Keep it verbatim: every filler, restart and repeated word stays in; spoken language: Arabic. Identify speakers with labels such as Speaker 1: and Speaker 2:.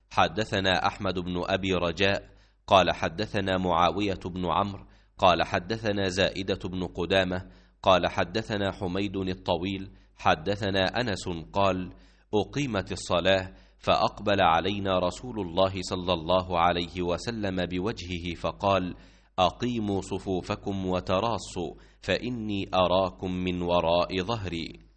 Speaker 1: حدثنا أحمد بن أبي رجاء قال حدثنا معاوية بن عمرو قال حدثنا زائدة بن قدامة قال حدثنا حميد الطويل حدثنا أنس قال أقيمت الصلاة فأقبل علينا رسول الله صلى الله عليه وسلم بوجهه فقال أقيموا صفوفكم وتراصوا فإني أراكم من وراء ظهري.